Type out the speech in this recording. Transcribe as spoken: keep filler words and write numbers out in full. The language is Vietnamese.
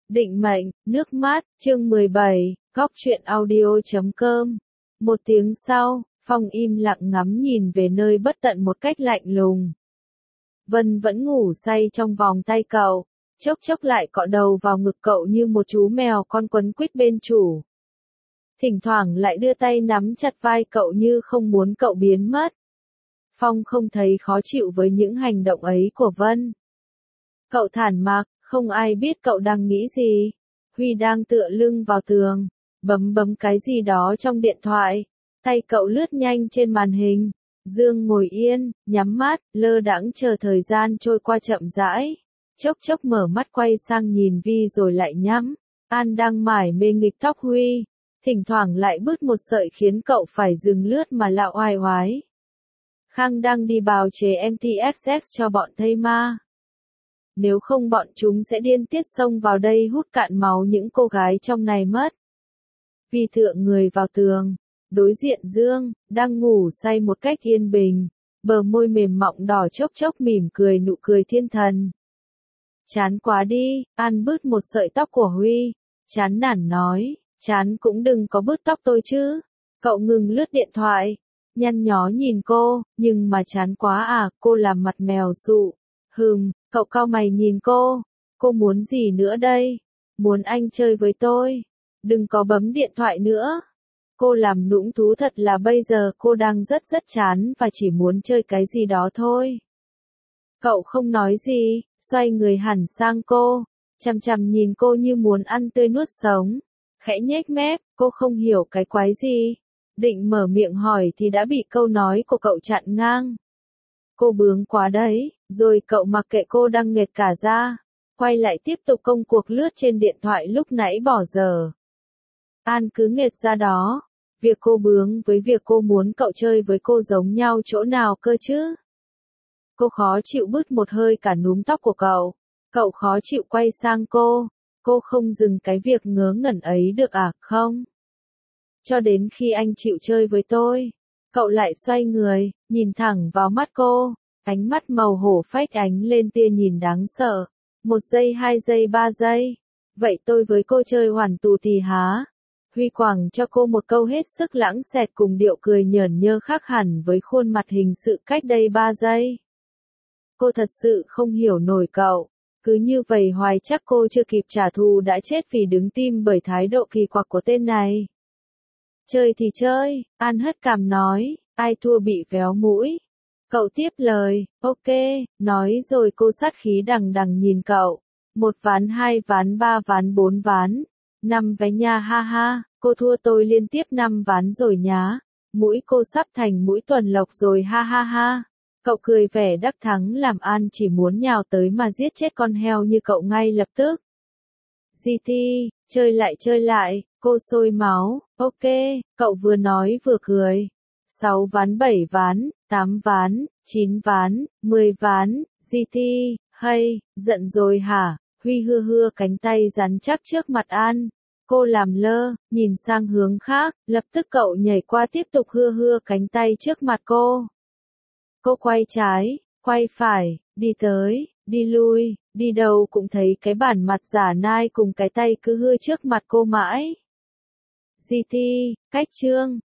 Định mệnh, nước mắt, chương mười bảy, góc truyện audio chấm com. Một tiếng sau, Phong im lặng ngắm nhìn về nơi bất tận một cách lạnh lùng. Vân vẫn ngủ say trong vòng tay cậu, chốc chốc lại cọ đầu vào ngực cậu như một chú mèo con quấn quýt bên chủ. Thỉnh thoảng lại đưa tay nắm chặt vai cậu như không muốn cậu biến mất. Phong không thấy khó chịu với những hành động ấy của Vân. Cậu thản mặc, không ai biết cậu đang nghĩ gì. Huy đang tựa lưng vào tường, bấm bấm cái gì đó trong điện thoại. Tay cậu lướt nhanh trên màn hình. Dương ngồi yên, nhắm mắt, lơ đãng chờ thời gian trôi qua chậm rãi. Chốc chốc mở mắt quay sang nhìn Vi rồi lại nhắm. An đang mải mê nghịch tóc Huy. Thỉnh thoảng lại bứt một sợi khiến cậu phải dừng lướt mà lạo oai oái. Khang đang đi bào chế em tê ét ích cho bọn Tây Ma. Nếu không bọn chúng sẽ điên tiết xông vào đây hút cạn máu những cô gái trong này mất. Vi tựa người vào tường, đối diện Dương, đang ngủ say một cách yên bình, bờ môi mềm mọng đỏ chốc chốc mỉm cười nụ cười thiên thần. Chán quá đi, An bứt một sợi tóc của Huy, chán nản nói, chán cũng đừng có bứt tóc tôi chứ. Cậu ngừng lướt điện thoại, nhăn nhó nhìn cô, nhưng mà chán quá à, cô làm mặt mèo sụ. Hừm, cậu cau mày nhìn cô, cô muốn gì nữa đây? Muốn anh chơi với tôi, đừng có bấm điện thoại nữa. Cô làm nũng thú thật là bây giờ cô đang rất rất chán và chỉ muốn chơi cái gì đó thôi. Cậu không nói gì, xoay người hẳn sang cô, chằm chằm nhìn cô như muốn ăn tươi nuốt sống, khẽ nhếch mép, cô không hiểu cái quái gì. Định mở miệng hỏi thì đã bị câu nói của cậu chặn ngang. Cô bướng quá đấy, rồi cậu mặc kệ cô đang nghệt cả ra, quay lại tiếp tục công cuộc lướt trên điện thoại lúc nãy bỏ giờ. An cứ nghệt ra đó, việc cô bướng với việc cô muốn cậu chơi với cô giống nhau chỗ nào cơ chứ? Cô khó chịu bứt một hơi cả núm tóc của cậu, cậu khó chịu quay sang cô, cô không dừng cái việc ngớ ngẩn ấy được à, không? Cho đến khi anh chịu chơi với tôi. Cậu lại xoay người, nhìn thẳng vào mắt cô, ánh mắt màu hổ phách ánh lên tia nhìn đáng sợ. Một giây, hai giây, ba giây. Vậy tôi với cô chơi hoàn tù thì há? Huy quẳng cho cô một câu hết sức lãng xẹt cùng điệu cười nhởn nhơ khác hẳn với khuôn mặt hình sự cách đây ba giây. Cô thật sự không hiểu nổi cậu. Cứ như vậy hoài chắc cô chưa kịp trả thù đã chết vì đứng tim bởi thái độ kỳ quặc của tên này. Chơi thì chơi, An hất cằm nói, ai thua bị véo mũi. Cậu tiếp lời, ok, nói rồi cô sát khí đằng đằng nhìn cậu. Một ván, hai ván, ba ván, bốn ván, năm vé nha ha ha, cô thua tôi liên tiếp năm ván rồi nhá. Mũi cô sắp thành mũi tuần lộc rồi ha ha ha. Cậu cười vẻ đắc thắng làm An chỉ muốn nhào tới mà giết chết con heo như cậu ngay lập tức. giê tê, chơi lại chơi lại, cô sôi máu, ok, cậu vừa nói vừa cười. Sáu ván, bảy ván, tám ván, chín ván, mười ván, giê tê, hay, giận rồi hả? Huy hưa hưa cánh tay rắn chắc trước mặt An. Cô làm lơ, nhìn sang hướng khác, lập tức cậu nhảy qua tiếp tục hưa hưa cánh tay trước mặt cô. Cô quay trái, quay phải, đi tới, đi lui, đi đâu cũng thấy cái bản mặt giả nai cùng cái tay cứ hưa trước mặt cô mãi. giê tê, cách chương.